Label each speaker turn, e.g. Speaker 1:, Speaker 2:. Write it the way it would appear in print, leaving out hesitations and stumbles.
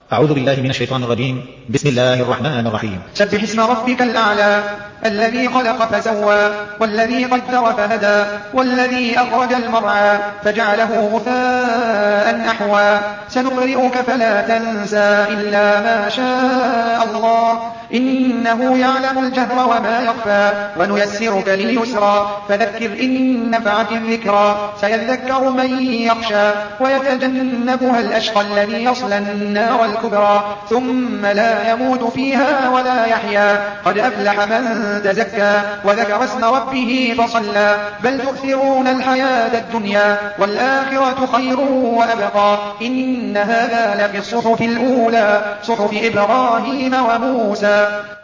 Speaker 1: أعوذ بالله من الشيطان الرجيم. بسم الله الرحمن الرحيم.
Speaker 2: سبح اسم ربك الأعلى الذي خلق فسوى والذي قدر فهدى والذي أخرج المرعى فجعله غثاء أحوى سنقرئك فلا تنسى إلا ما شاء الله إنه يعلم الجهر وما يخفى ونيسرك لليسرى فذكر إن نفعت الذكرى سيذكر من يخشى ويتجنبها الأشقى الذي يصلى النار الكبرى ثم لا يموت فيها ولا يحيا قد أفلح من تزكى وذكر اسم ربه فصلى بل تؤثرون الحياة الدنيا والآخرة خير وأبقى إن هذا لفي الصحف الأولى صحف إبراهيم وموسى